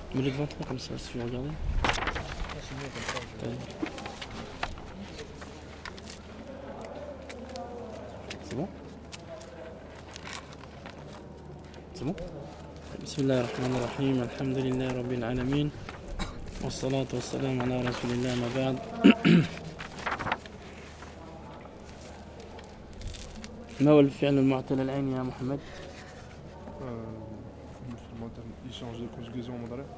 Mets-le devant toi comme ça, si tu veux regarder. C'est bon? C'est bon? Bismillah ar-Rahman ar-Rahim, alhamdulillah rabbil alamin, wa salatu wa salam ala rasulillah ma ba'd. ما هو الفعل المعتل العين يا محمد؟ Il change de conjugaison au مضارع.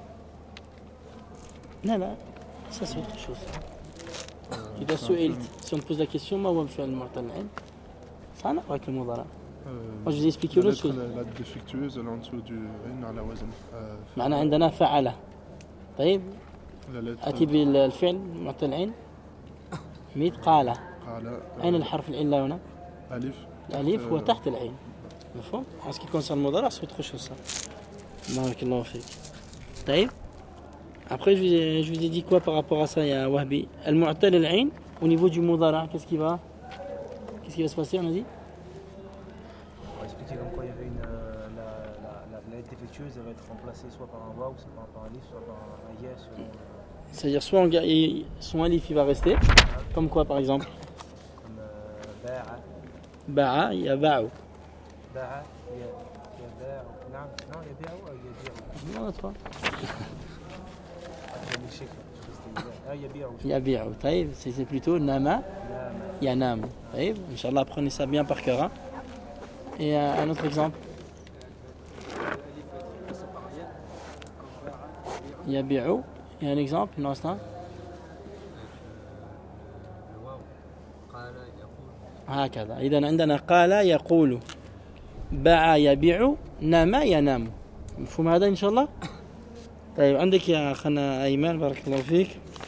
لا لا ça c'est autre chose. إذا سئلت si on te pose la question ما هو الفعل المعتل العين ça n'a pas avec le مضارع. Moi je vous ai expliqué une autre chose. La défectueuse elle est en dessous du عين على وزن. معنا عندنا فعل. طيب. la أتي بالفعل المعتل العين. مثل قال. أين الحرف العلة هنا؟ ألف. الألف هو تحت العين. مفهوم؟ En ce qui concerne le مضارع c'est autre chose ça. بارك الله فيك. طيب. Après je vous ai dit quoi par rapport à ça ya Wahbi? المعتل العين au niveau du مضارع qu'est-ce qui va se passer on a dit? On va expliquer comme quoi il y avait la lettre défectueuse, elle va être remplacée soit par un waw, soit par un alif, soit par un ya. C'est-à-dire soit son alif il va rester, comme quoi par exemple? Comme ba'a. Ba'a, il y a ba'u. Ba'a, il y a ba'u. Non, il y a ba'u ou il y a bi'u? Non, toi. Il y a bi'u. Taïb, c'est plutôt nama, yanam. Taïb, Inch'Allah, apprenez ça bien par cœur. Hein. Et un autre exemple. Il y a bi'u. Il y a un exemple, une instant. هكذا إذا عندنا قال يقول باع يبيع نام ينام مفهوم هذا إن شاء الله. طيب عندك يا أخنا أيمن بارك الله فيك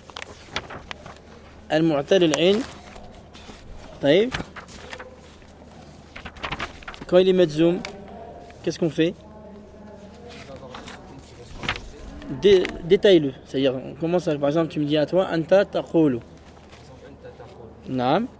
المعتل العين. طيب quand il est مجزوم qu'est-ce qu'on fait? Détaille-le, c'est-à-dire on commence par exemple tu me dis à toi أنت تقول نعم.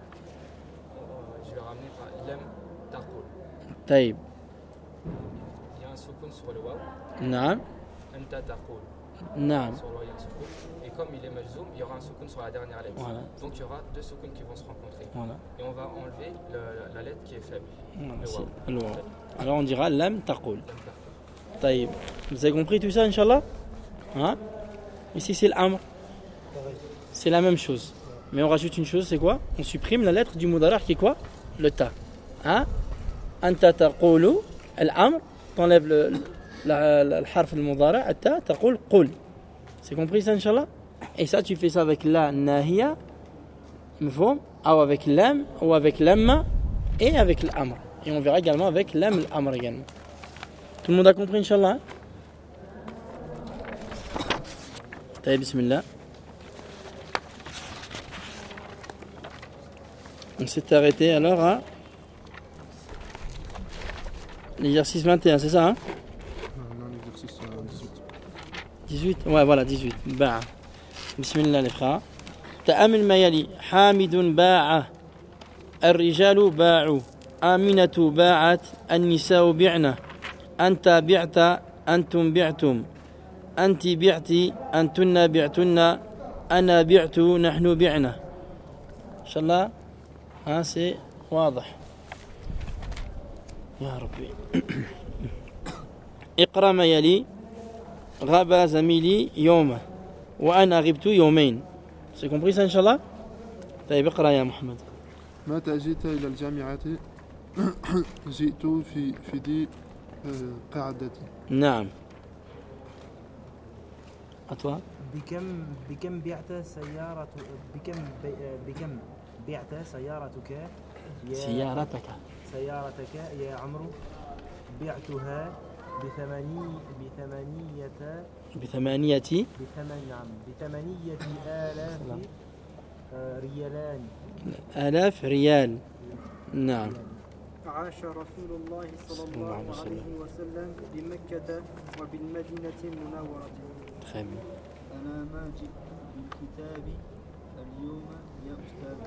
طيب. Il y a un soukoun sur le waw. نعم. Anta taqul. نعم. Sur le waw, il y a un soukoun. Et comme il est majzoum, il y aura un soukoun sur la dernière lettre. Voilà. Donc il y aura deux soukouns qui vont se rencontrer. Voilà. Et on va enlever la lettre qui est faible. Voilà, le waw. Alors on dira lam taqul. طيب. Vous avez compris tout ça, Inch'Allah? Hein? Ici c'est l'amr. C'est la même chose. Mais on rajoute une chose, c'est quoi? On supprime la lettre du mudara qui est quoi? Le ta. Hein? أنت تقول الأمر t'enlèves الحرف المضارع التاء تقول قل. C'est compris ça Inch'Allah? Et ça tu fais ça avec la nahiya مفهوم ou avec lam ou avec lamma et avec l'amr. Et on verra également avec lam l'amr également. Tout le monde a compris Inch'Allah? طيب بسم الله. On s'est arrêté alors à l'exercice 21, c'est ça hein? Non, l'exercice 18. 18 ouais voilà 18 باع. بسم الله les frères. تأمل ما يلي. حامد باع الرجال باعوا آمنة باعت النساء بعنا أنت بعت أنتم بعتم أنت بعت أنتن بعتن أنا بعت نحن بعنا. إن شاء الله ها c'est واضح يا ربي. اقرأ ما يلي. غاب زميلي يوم وأنا غبت يومين. C'est compris ça إن شاء الله؟ طيب اقرأ يا محمد. متى جئت إلى الجامعة؟ جئت في دي قعدتي. نعم. أتوا. بكم بعت سيارة بكم بعت سيارتك يا عمرو؟ بعتها بثمانية آلاف ريال. نعم. عاش رسول الله صلى الله عليه وسلم بمكة وبالمدينة المنورة. أنا ما جئت بالكتاب اليوم يا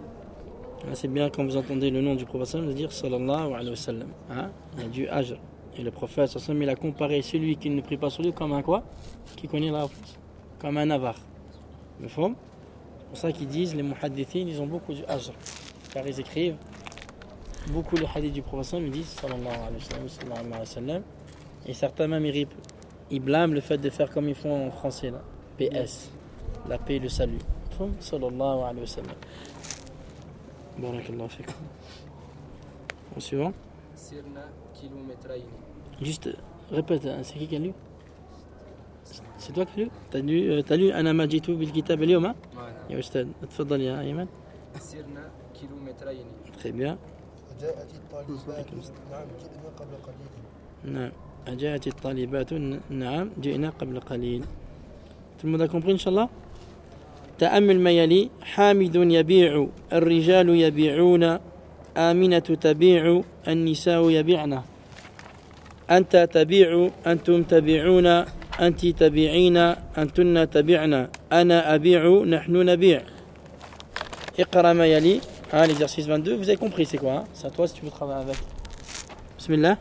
أستاذ. C'est bien quand vous entendez le nom du prophète de dire sallallahu alayhi wa sallam. Hein? Il y a du ajr. Et le prophète sallallahu alayhi wa sallam, il a comparé celui qui ne prie pas sur lui comme un quoi? Qui connaît la réponse. Comme un avare. C'est pour ça qu'ils disent, les muhaddithines, ils ont beaucoup du ajr. Car ils écrivent beaucoup les hadiths du prophète, ils disent sallallahu alayhi wa sallam. Et certains même ils blâment le fait de faire comme ils font en français là. PS. La paix et le salut. Sallallahu alayhi wa sallam. Barakallahu fikum. Au suivant. Sirna kilométraini. Juste répète, c'est qui a lu? C'est toi qui as lu? T'as lu Ana ma jitu bil kitab al yawma? Ya ustad, تفضل يا أيمن. سرنا كيلومترين. Très bien. جاءت الطالبات نعم جئنا قبل قليل. نعم جاءت الطالبات نعم جئنا قبل قليل. Tout le monde a compris Inch'Allah? تأمل ما يلي. حامد يبيع الرجال يبيعون آمنة تبيع النساء يبيعن أنت تبيع أنتم تبيعون أنت تبيعين أنتن تبيعن أنا أبيع نحن نبيع. اقرأ ما يلي. L'exercice 22, vous avez compris c'est quoi hein? C'est à toi si tu veux travailler avec. Bismillah.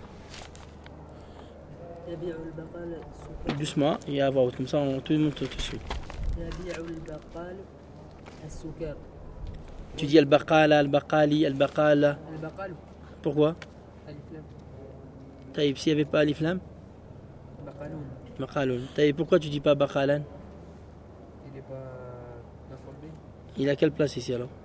Doucement et à voix haute, comme ça tout le monde tout de suite. Tu dis al-baqala, al-baqali, al-baqala. Pourquoi? Taïb, s'il n'y avait pas alif lam? Baqaloun. Taïb, pourquoi tu dis pas baqalan? Il est pas d'informé. Il a quelle place ici alors?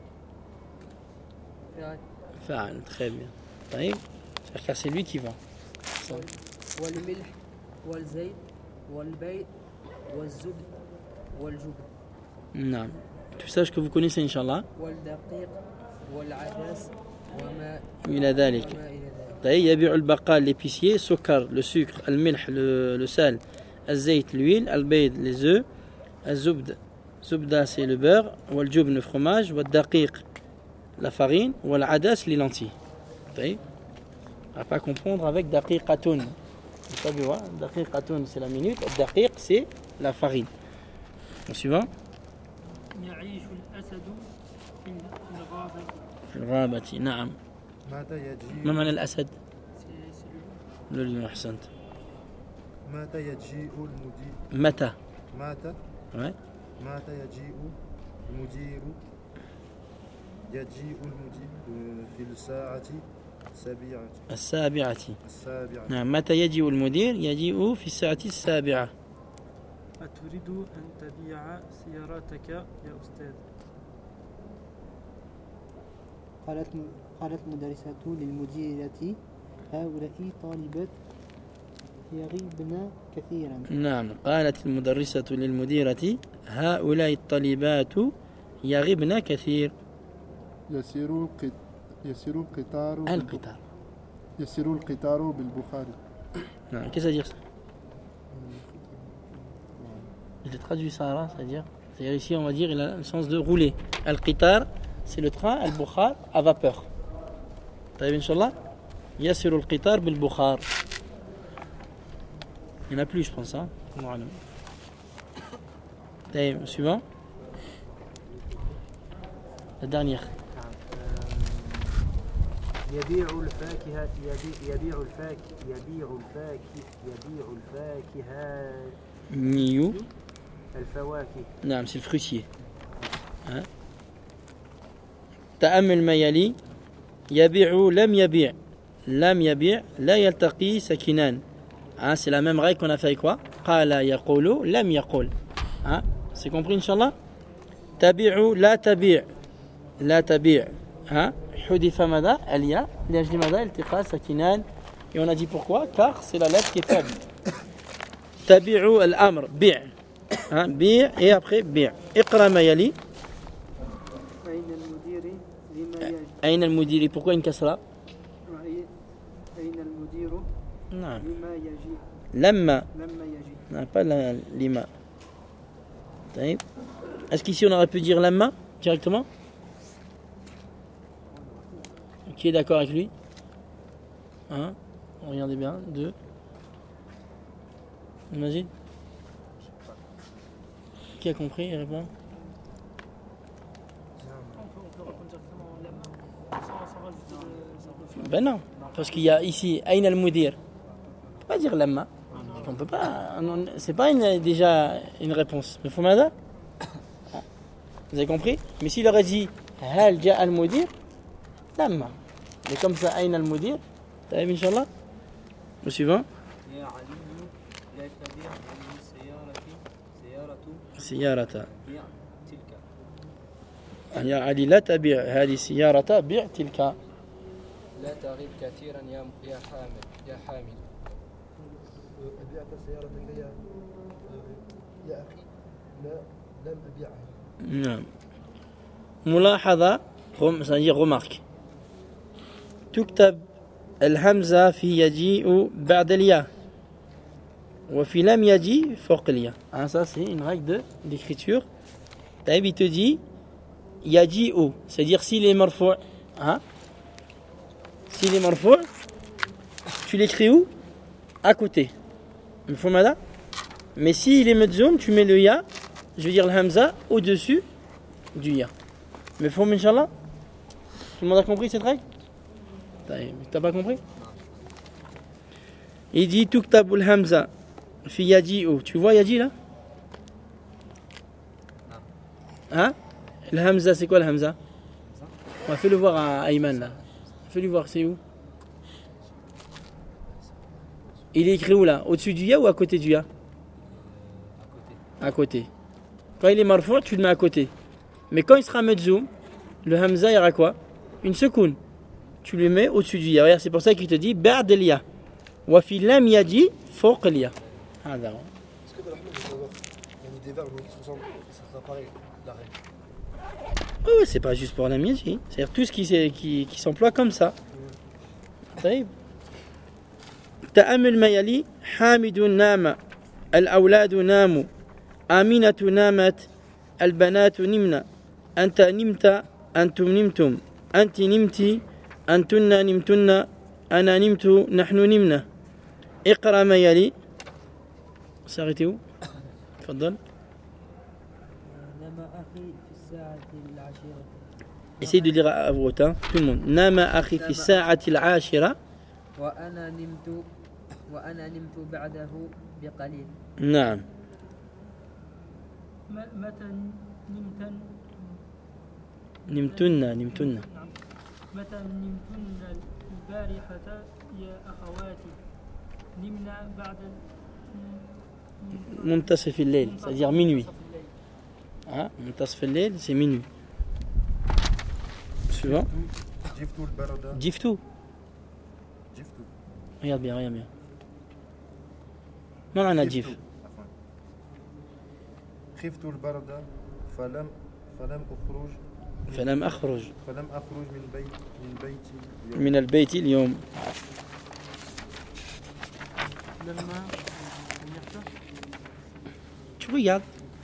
Fa'al, très bien. Taïb, car c'est lui qui vend. والملح والزيت والبيض والزبد والجبن. Non. Tout ça que vous connaissez Inch'Allah. والدقيق والعدس وما إلى ذلك. إلى ذلك. طيب يبيع البقال l'épicier, سكر le sucre, الملح le sel, الزيت l'huile, البيض les œufs, الزبد زبدة c'est le beurre, والجبن le fromage, والدقيق la farine, والعدس les lentilles. طيب. À pas confondre avec daqiqatun. Vous savez quoi? Daqiqatun c'est la minute, daqiq c'est la farine. Au suivant. يعيش الأسد في الغابة. في الغابة نعم. متى يجيء ما معنى الأسد؟ le lion أحسنت. متى يجيء المدير متى؟ متى Ouais. متى يجيء المدير يجيء المدير في الساعة السابعة. السابعة. نعم متى يجيء المدير؟ يجيء في الساعة السابعة. أتريد أن تبيع سيارتك يا أستاذ؟ قالت المدرسة للمديرة هؤلاء طالبات يغيبن كثيرا. نعم قالت المدرسة للمديرة هؤلاء الطالبات يغيبن كثير. يسير القطار القطار. يسير القطار بالبخاري. Non, qu'est-ce que ça veut dire ça? Je l'ai traduit ça, là, c'est-à-dire ici on va dire il a le sens de rouler. Al-Qitar, c'est le train, Al-Bukhar, à vapeur. T'as vu, Inch'Allah? Yasiru al-Qitar bil-Bukhar. Il n'y en a plus, je pense. Hein? T'as suivant? La dernière. يبيع الفاكهة Niou. الفواكه. Non, c'est le fruitier. Hein? تأمل ما يلي. يبيع لم يبيع. لم يبيع لا يلتقي ساكنان. Hein, c'est la même règle qu'on a fait avec quoi? قال يقول لم يقول. Hein? C'est compris Inch'Allah? تبيع لا تبيع. لا تبيع. Hein? حذف ماذا؟ الياء لأجل ماذا؟ التقاء ساكنان. Et on a dit pourquoi? Car c'est la lettre qui est faible. تبيع الأمر بيع. Hein? بيع et après بيع. اقرأ ما يلي. أين المدير لما يجي؟ أين المدير؟ Pourquoi une kasra? أين المدير Non. لما يجي؟ لما. لما يجي. Non, pas lima. Est-ce qu'ici on aurait pu dire lamma directement? Qui est d'accord avec lui? Un. Regardez bien. Deux. Imagine. Qui a compris? Il répond. Ben non. Parce qu'il y a ici Aïn al-Mudir. pas dire lamma. On peut pas. C'est pas déjà une réponse. Mais Fumada, vous avez compris? Mais s'il aurait dit hal ja al mudir, lamma. Mais comme ça, aïn al mudir, t'as vu, Inch'Allah? Le suivant. يا علي لا تبيع هذه السيارة سيارة بيع تلك. يا علي لا تبيع هذه السيارة بيع تلك. لا تغيب كثيرا يا حامد يا حامد. أبيعت سيارتك يا أخي؟ لا لم أبيعها. نعم. ملاحظة c'est-à-dire remarque. تكتب الهمزة في يجيء بعد الياء وفي لم يجي فوق الياء. Ça c'est une règle d'écriture. Taïb il te dit يجيء, c'est-à-dire s'il est marfou', hein? S'il est marfou', tu l'écris où? À côté. Mfumada? Mais s'il est medzum, tu mets le ya, je veux dire le hamza, au-dessus du ya. Mais faut, Inch'Allah? Tout le monde a compris cette règle? T'as pas compris? Il dit tuktabul hamza fi yaji'u. Tu vois yaji là? Hein? Le hamza, c'est quoi le hamza? On va faire le voir à Ayman là. Fais-lui voir, c'est où? Il est écrit où là? Au-dessus du ya ou à côté du ya? À côté. Quand il est marfou', tu le mets à côté. Mais quand il sera medzoum, le hamza, il y aura quoi? Une secoune. Tu le mets au-dessus du ya. Regarde, c'est pour ça qu'il te dit ba'd al-ya. Wa fi lam yaji fawq al-ya. Est-ce que dans la Rahman, il y a des verbes qui se ressemblent, ça sera pareil, la règle? Oui, c'est pas juste pour lam yaji. C'est-à-dire tout ce qui s'emploie comme ça. طيب. تأمل ما يلي. حامد نام الأولاد ناموا آمنة نامت البنات نمنا أنت نمت أنتم نمتم أنت نمتي أنتن نمتن أنا نمت نحن نمنا. اقرأ ما يلي. s'arrêter où? تفضل. نام أخي في الساعة العاشرة. Essaye de lire à voix haute, hein, tout le monde. نام أخي في الساعة العاشرة. وأنا نمت بعده بقليل. نعم. متى نمتن متى نمتن البارحة يا أخواتي نمنا بعد منتصف الليل, c'est-à-dire minuit. Hein? منتصف الليل, c'est minuit. Suivant. جفت البرد. Jiftu. جفت. Regarde bien. ما معنى جيف؟ خفت البرد فلم أخرج من البيت اليوم. لما Tu regardes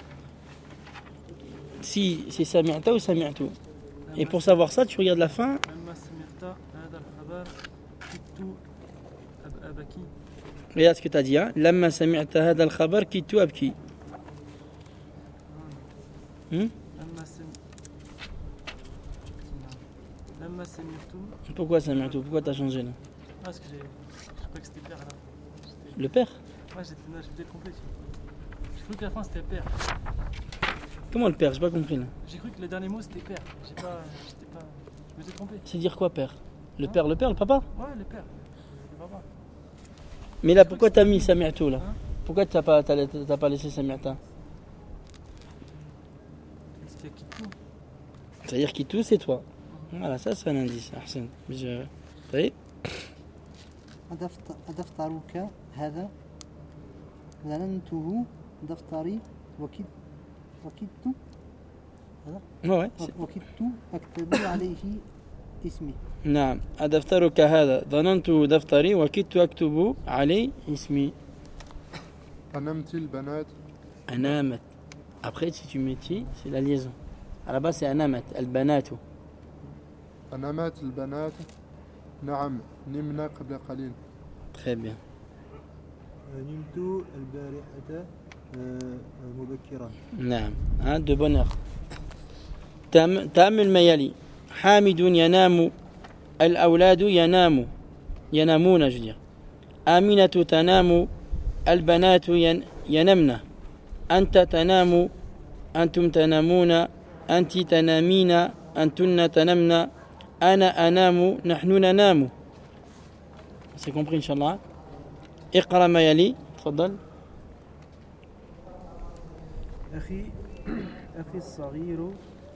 si c'est سمعت ou سمعت. Et pour savoir ça, tu regardes la fin. لما سمعت هذا الخبر كدت أبكي. Regarde ce que tu as dit. Hein? لما سمعت هذا الخبر كدت أبكي. لما سمعت. Pourquoi سمعت? Pourquoi tu as changé là? Parce que je croyais que c'était père là. Le père? Ouais, j'étais complet. J'ai cru que la fin c'était père. Comment le père? J'ai pas compris là. J'ai cru que le dernier mot c'était père. J'étais pas. Je me suis trompé. C'est dire quoi père? Le père, le papa? Ouais, le père. Le papa. Mais là, pourquoi t'as mis Sami'tu là? Hein? Pourquoi t'as pas laissé Sami'ta? C'était qui tout. C'est-à-dire qui tout, c'est toi. Voilà, ça c'est un indice. Ahsan. طيب. أدفترك هذا ظننته دفتري وكدت Ouais. وكدت أكتب عليه اسمي. نعم. أدفترك هذا ظننته دفتري وكدت أكتب عليه اسمي. أنمت البنات. أنامت. Après, si tu mets ti, c'est la liaison. À la base, c'est أنامت. البنات. أنمت البنات. نعم نمنا قبل قليل. Très bien. نمت البارحة مبكرا. نعم. De bonne heure. تأمل ما يلي. حامد ينام الأولاد ينامون je veux dire. آمنة تنام البنات ينمن أنت تنام أنتم تنامون أنت تنامين أنتن تنمن أنا أنام نحن ننام. C'est compris Inch'Allah. اقرأ ما يلي تفضل. أخي الصغير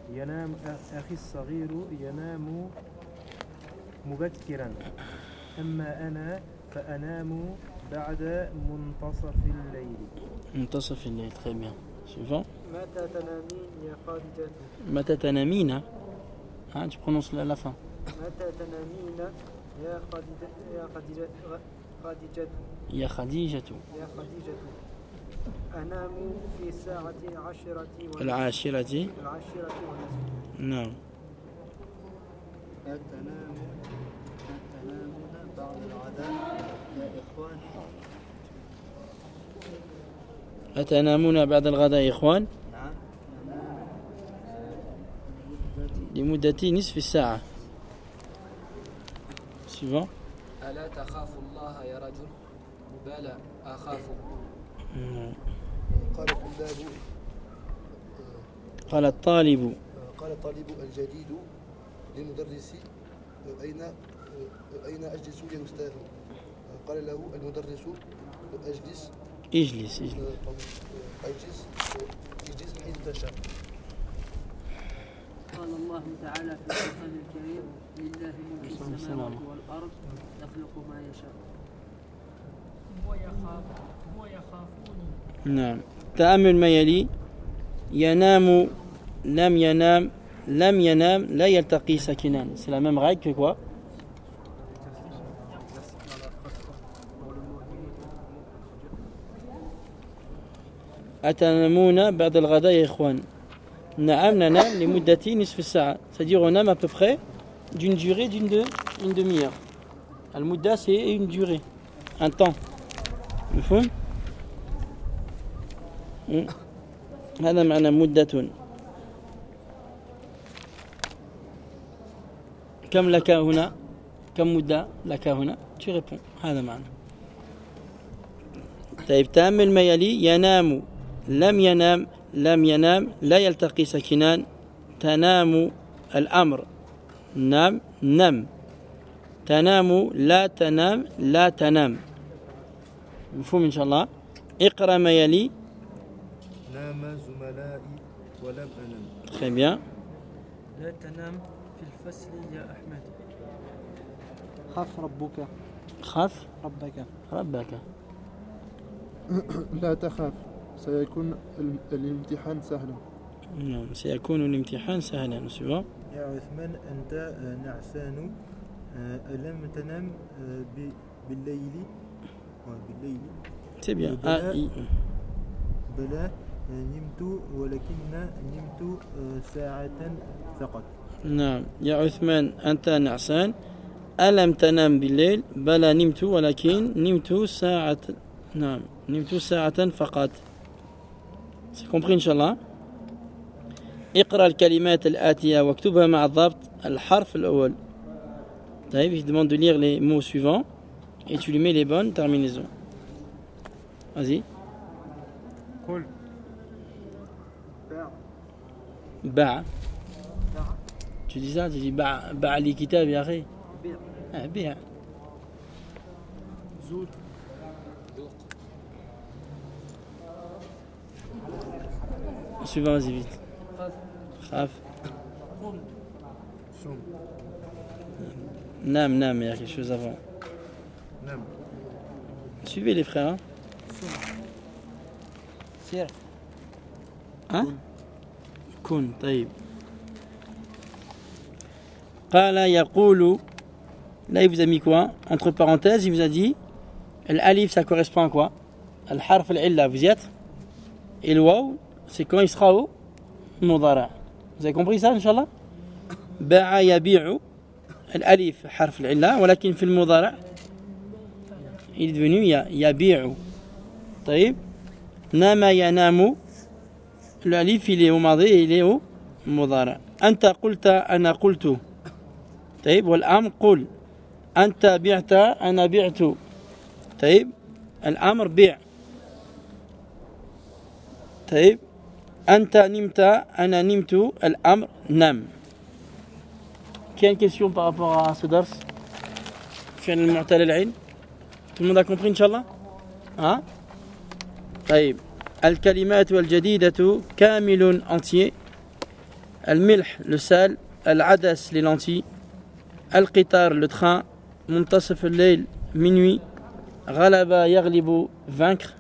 ينام مبكرا أما أنا فأنام بعد منتصف الليل. منتصف الليل très bien. Suivant. متى تنامين يا خادجة. متى تنامين. Tu prononces la fin. متى تنامين يا خادجة. يا خديجة. يا خديجة. أنام في الساعة العاشرة ونصف. نعم. أتنامون بعد الغداء يا إخوان. أتنامون بعد الغداء يا إخوان. نعم. لمدة نصف الساعة. Suivant. ألا تخاف الله يا رجل؟ بلى أخاف. قال الطالب الجديد للمدرس أين أجلس يا أستاذ؟ قال له المدرس اجلس حيث تشاء. قال الله تعالى في القرآن الكريم لله ملك السماوات والأرض يخلق ما يشاء. ويخافون. نعم. تأمل ما يلي. ينام لم ينام لم ينام لا يلتقي ساكنان. C'est la même règle que quoi? أتنامون بعد الغداء يا إخوان. نعم ننام لمدة نصف الساعة. C'est-à-dire on nomme à peu près d'une durée d'une demi-heure. المدة c'est une durée, un temps. مفهوم؟ هذا معنى مدة. كم لك هنا؟ كم مدة لك هنا؟ tu réponds هذا معنى. طيب تأمل ما يلي. ينام لم ينام لم ينام لا يلتقي ساكنان. تنام الأمر نام نم. تنام لا تنام لا تنام. مفهوم إن شاء الله. اقرأ ما يلي. نام زملائي ولم أنم. Très bien. لا تنام في الفصل يا أحمد. خاف ربك. خاف ربك. لا تخاف سيكون الامتحان سهلا. نعم سيكون الامتحان سهلا. suivant. يا عثمان أنت نعسان ألم تنام بالليل؟ C'est bien. بلى نمت ولكن نمت ساعة فقط. نعم يا عثمان أنت نعسان ألم تنام بالليل؟ بلى نمت ولكن نمت ساعة. نعم نمت ساعة فقط. C'est compris إن شاء الله. اقرأ الكلمات الآتية واكتبها مع الضبط. الحرف الأول. طيب je demande de lire les mots suivants et tu lui mets les bonnes terminaisons. Vas-y. قل. باع. Tu dis ça, tu dis باع لي كتاب يا أخي. بيع. زود. Suivant, vas-y vite. خاف. Nam, il y a quelque chose avant. Suivez les frères. سير. Hein? كن طيب. قال يقول. Là il vous a mis quoi? Entre parenthèses il vous a dit l'alif ça correspond à quoi? Al-harf al-illa, vous y êtes? Et le waw c'est quand il sera au mudara'. Vous avez compris ça Inch'Allah? باع يبيع الألف حرف العلة ولكن في المضارع il est devenu يبيع. طيب نام ينام الألف il est au ماضي il est au مضارع. أنت قلت أنا قلت. طيب والأمر قل. أنت بعت أنا بعت. طيب الأمر بيع. طيب أنت نمت أنا نمت الأمر نم. Qui a une question par rapport à ce dars? فعل المعتل العين. Tout le monde a compris Inch'Allah? Hein? طيب الكلمات والجديدة كامل entier. الملح le sel. العدس les lentilles. القطار le train. منتصف الليل minuit. غلب يغلب vaincre.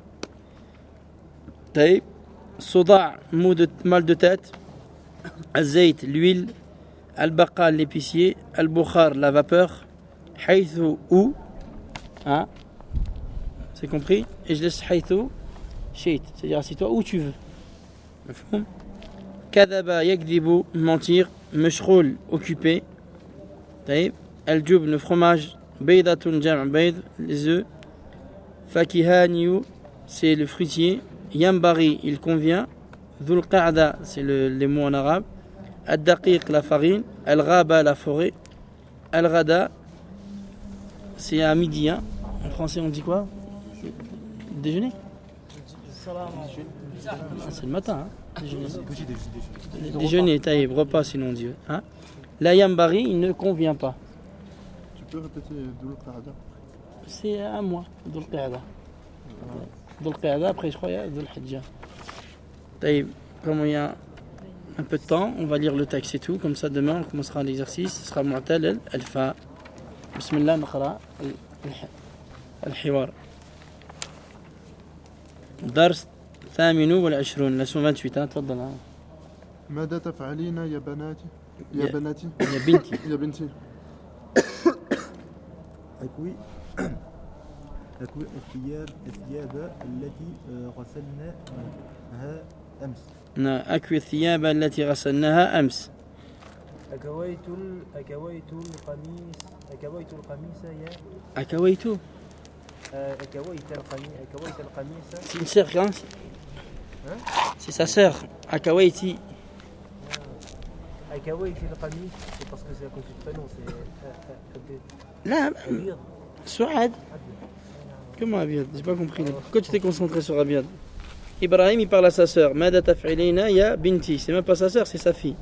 طيب صداع mal de tête. الزيت l'huile. البقال l'épicier. البخار la vapeur. حيث où. Hein? C'est compris? Et je laisse حيث شئت, c'est-à-dire assis-toi où tu veux. مفهوم؟ كذب يكذب mentir. مشغول occupé. طيب الجبن le fromage. بيضة جمع بيض les œufs. فكهاني c'est le fruitier. ينبغي il convient. ذو القعدة c'est les mots en arabe. الدقيق la farine. الغابة la forêt. الغدا c'est à midi, hein. En français on dit quoi? Déjeuner? Ah, c'est le matin, hein. Déjeuner, taïb, repas sinon Dieu. Hein? La yambari, il ne convient pas. Tu peux répéter Dhul Qa'da? C'est un mois, Dhul Qa'da. Dhul Qa'da, après je crois il y a Dhul Hijjah. Taïb, comme il y a un peu de temps, on va lire le texte et tout. Comme ça demain on commencera l'exercice. Ce sera Mu'tal al-Fa. Bismillah, نقرأ الحوار. درس 28 leçon 28. تفضل. ماذا تفعلين يا بناتي؟ يا بناتي؟ يا بنتي. يا بنتي. أكوي الثياب التي غسلناها أمس. نعم أكوي الثياب التي غسلناها أمس. أكويت القميص يا أكويت القميص. C'est une sœur, hein? C'est sa sœur. Akawaiti. أكويت القميص c'est parce que c'est à cause du prénom, c'est Là, Souad. Comment Abiad? J'ai pas compris. Pourquoi tu t'es concentré sur Abiad? Ibrahim il parle à sa sœur. Mada taf'ilina ya binti. C'est même pas sa sœur, c'est sa fille.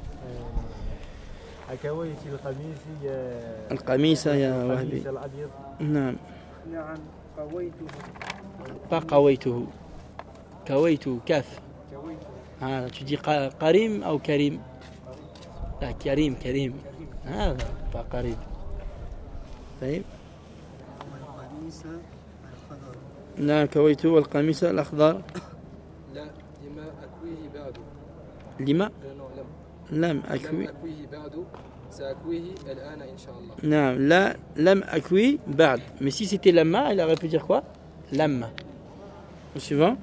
أكويت القميص يا القميص يا وهبي. الأبيض. نعم. نعم قويته. Pas قويته. كويته كاف. Ah, tu dis Karim ou Karim? لا كريم. هذا pas قريب. طيب. نعم كويته والقميص الأخضر. لا لما أكويه بعد. لما؟ لم أكويه بعد سأكويه الآن إن شاء الله. نعم لا لم أكوي بعد. Mais si c'était لما, il aurait pu dire quoi? لما. Au suivant.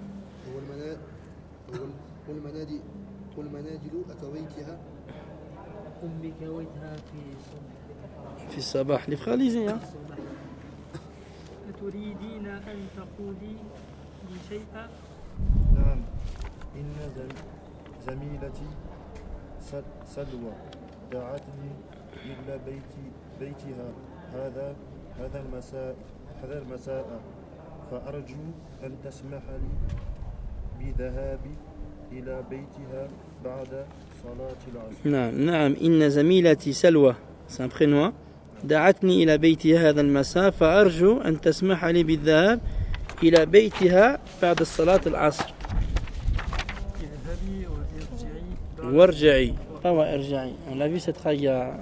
والمنادل أكويتها. أمي كويتها في الصباح. Les frères lisez, hein. أتريدين أن تقولي لي شيئا؟ نعم إن زميلتي سلوى دعتني إلى بيتها هذا المساء فأرجو أن تسمح لي بذهابي إلى بيتها بعد صلاة العصر. نعم إن زميلتي سلوى c'est un prénom. دعتني إلى بيتها هذا المساء فأرجو أن تسمح لي بالذهاب إلى بيتها بعد صلاة العصر. وارجعي. pas وارجعي. On l'a vu cette raya.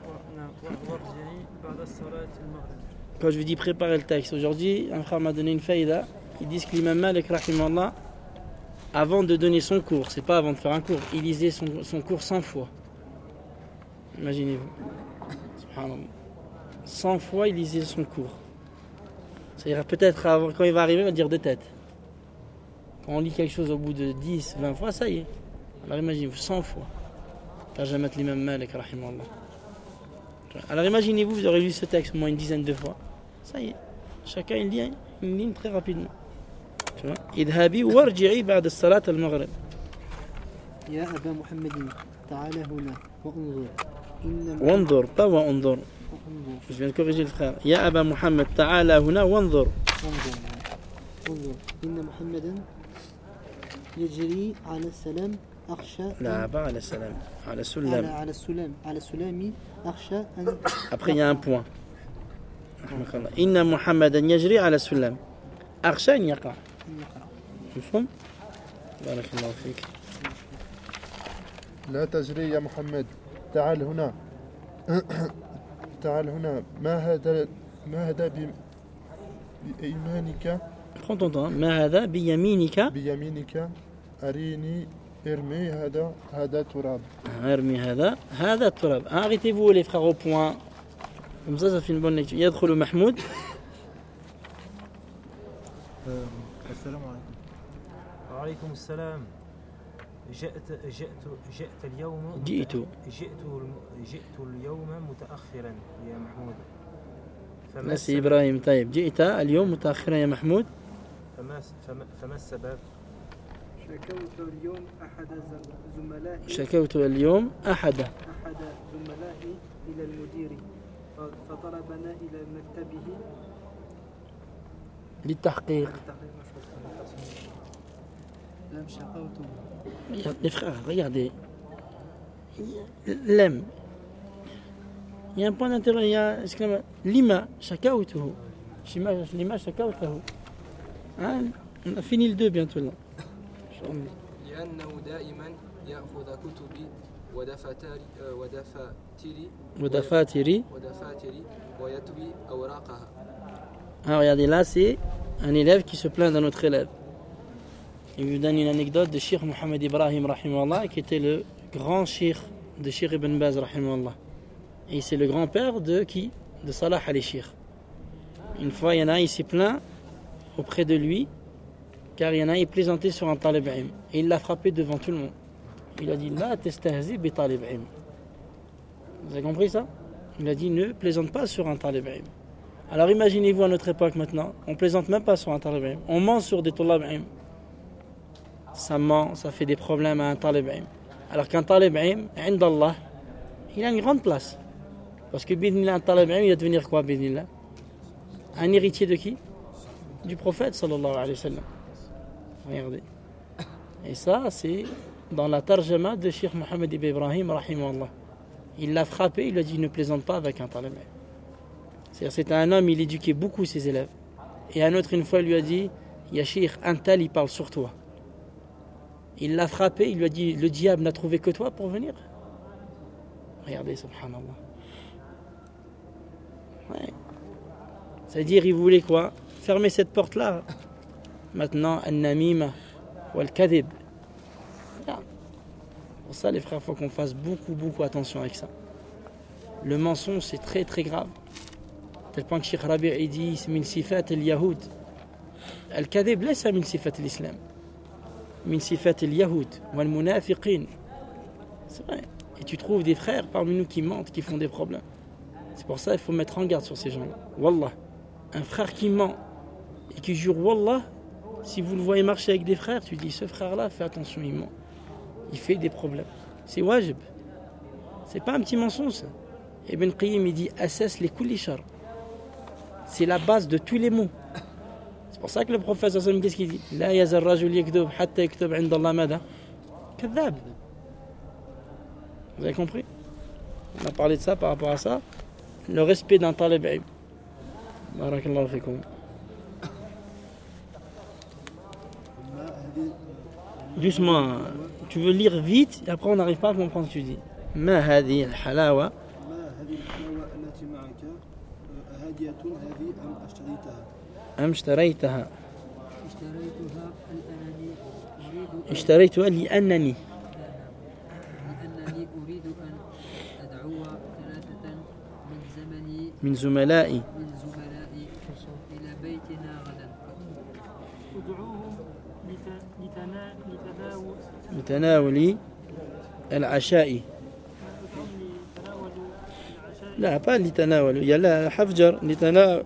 Quand je vous dis préparer le texte, aujourd'hui, un frère m'a donné une faïda. Ils disent que l'imam Malik, rahimahullah, avant de donner son cours, c'est pas avant de faire un cours, il lisait son cours 100 fois. Imaginez-vous. Subhanallah. 100 fois, il lisait son cours. Ça ira peut-être, quand il va arriver, il va dire de tête. Quand on lit quelque chose au bout de 10, 20 fois, ça y est. Alors imaginez-vous, 100 fois. Tarjamat l'imam Malik, rahimahullah. Alors imaginez-vous, vous aurez lu ce texte au moins une dizaine de fois. Ça y est. Chacun il lit une ligne très rapidement. Tu vois? Idhabi warji'i ba'da salat al-maghrib. يا أبا محمد تعال هنا وانظر. وانظر pas وانظر. Je viens de corriger le frère. Ya Aba Muhammad ta'ala huna wanzur. انظر إن محمدا يجري على السلام أخشى لا, pas على السلام, على السلم. على السلام أخشى أن Après, il y a un point. إن محمدا يجري على السلم أخشى أن يقع. مفهوم؟ بارك الله فيك. لا تجري يا محمد. تعال هنا. تعال هنا. ما هذا بإيمانك. Prends ton temps. ما هذا بيمينك. أريني ارمي هذا تراب. ارمي هذا التراب. Arrêtez-vous les frères au point. Comme ça fait une bonne lecture. يدخل محمود. السلام عليكم. وعليكم السلام. جئت اليوم. جئت اليوم متأخرا يا محمود. نسي إبراهيم. طيب جئت اليوم متأخرا يا محمود. فما السبب؟ شكوت اليوم أحد زملائي إلى المدير فطلبنا إلى مكتبه للتحقيق. لم شكوته. Les frères, regardez. L'em. Il y a un point d'interrogation. Lima shakawtuhu. Lima shakawtuhu. On a fini le 2 bientôt là. لأنه دائما يأخذ كتبي ودفاتري ويتوي أوراقها. Regardez là, c'est un élève qui se plaint d'un autre élève. Il vous donne une anecdote de Cheikh Mohamed Ibrahim rahimahullah, qui était le grand cheikh de Cheikh Ibn Baz rahimahullah. Et c'est le grand-père de qui? De Salah al-Cheikh. Une fois, il y en a, il s'est plaint auprès de lui, car il y en a, il plaisantait sur un talib ilm. Et il l'a frappé devant tout le monde. Il a dit, la testahzi bi talib ilm. Vous avez compris ça? Il a dit, ne plaisante pas sur un talib ilm. Alors imaginez-vous à notre époque maintenant, on plaisante même pas sur un talib ilm. On ment sur des talib ilm. Ça ment, ça fait des problèmes à un talib ilm. Alors qu'un talib ilm, indallah, il a une grande place. Parce que bidnillah, un talib ilm, il va devenir quoi bidnillah? Un héritier de qui? Du prophète sallallahu alayhi wa sallam. Regardez. Et ça, c'est dans la tarjama de Cheikh Mohamed Ibn Ibrahim rahimahullah. Il l'a frappé, il lui a dit ne plaisante pas avec un talib ilm. C'est-à-dire c'était un homme, il éduquait beaucoup ses élèves. Et un autre une fois lui a dit, ya Cheikh, un tel il parle sur toi. Il l'a frappé, il lui a dit, le diable n'a trouvé que toi pour venir. Regardez, subhanallah. Ouais. C'est-à-dire, il voulait quoi? Fermer cette porte-là. Maintenant, al-namima ou al-kadib. Pour ça, les frères, il faut qu'on fasse beaucoup attention avec ça. Le mensonge, c'est très très grave. À tel point que Cheikh Rabi' il dit, c'est min sifat al-yahoud. Al-kadib, laysa min sifat l'islam. Min sifat al-yahoud wal-munafiqin. C'est vrai. Et tu trouves des frères parmi nous qui mentent, qui font des problèmes. C'est pour ça qu'il faut mettre en garde sur ces gens-là. Wallah. Un frère qui ment et qui jure Wallah, si vous le voyez marcher avec des frères, tu dis, ce frère-là, fais attention, il ment. Il fait des problèmes. C'est wajib. C'est pas un petit mensonge, ça. Ibn Qayyim, il dit, assas les kulli shar. C'est la base de tous les mots. C'est pour ça que le prophète, qu'est-ce qu'il dit? La yazar rajul yakdub hatta yaktub inda Allah mada. Kadhab. Vous avez compris? On a parlé de ça par rapport à ça. Le respect d'un talib ilm. Barakallahu fikum. Doucement, tu veux lire vite et après on n'arrive pas à comprendre ce que tu dis. Ma hadi al-halawa. أم اشتريتها اشتريتها لأنني أريد أن أدعو ثلاثة من زملائي إلى بيتنا غدا. ادعوهم لتناول العشاء. لا pas لتناول، il y a là حفجر لتناول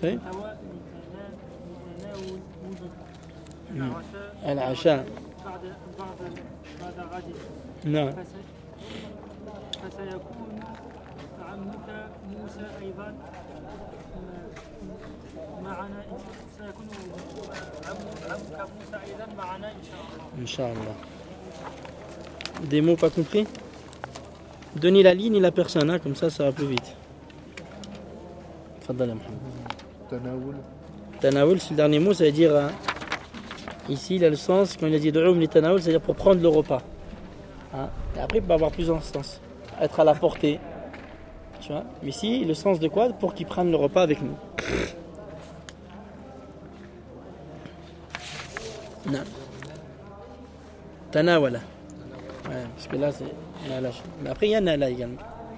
العشاء بعد غد. نعم. فسيكون عمك موسى أيضا معنا سيكون عمك موسى أيضا معنا إن شاء الله. Inch'Allah. Des mots pas compris? Donnez la ligne et la personne, hein, comme ça va plus vite. Fadal Mohamed. تناول Tanawul, c'est le dernier mot, ça veut dire. Ici, il a le sens, quand il a dit Du'um li Tanawul, c'est-à-dire pour prendre le repas. Hein? Et après, il peut avoir plusieurs sens. Être à la portée. Tu vois? Mais ici, le sens de quoi? Pour qu'ils prennent le repas avec nous. Non. Tanawala. Ouais, parce que là, c'est. Nala. Mais après, il y a Nala également.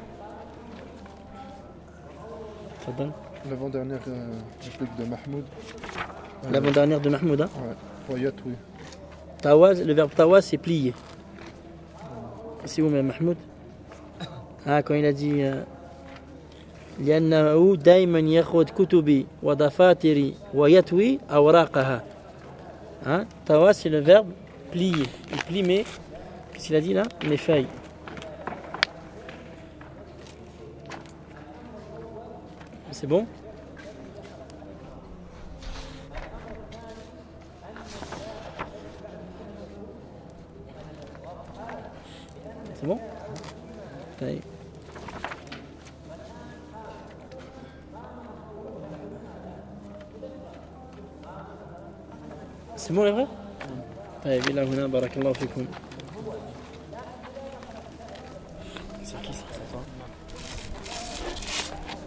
Fadal. l'avant-dernière réplique de Mahmoud. L'avant-dernière de Mahmoud, hein? Ouais. Yatwi. Tawaz, le verbe tawa, c'est plier. C'est où, même Mahmoud? Ah, quand il a dit لأنه دائما يأخذ كتبي ودفاتري ويتوي أوراقها. Hein? Tawa, c'est le verbe plier. Il plie mes, qu'est-ce qu'il a dit là? Mes feuilles. C'est bon? C'est bon? طيب. C'est bon les vrais؟ طيب إلى هنا بارك الله فيكم.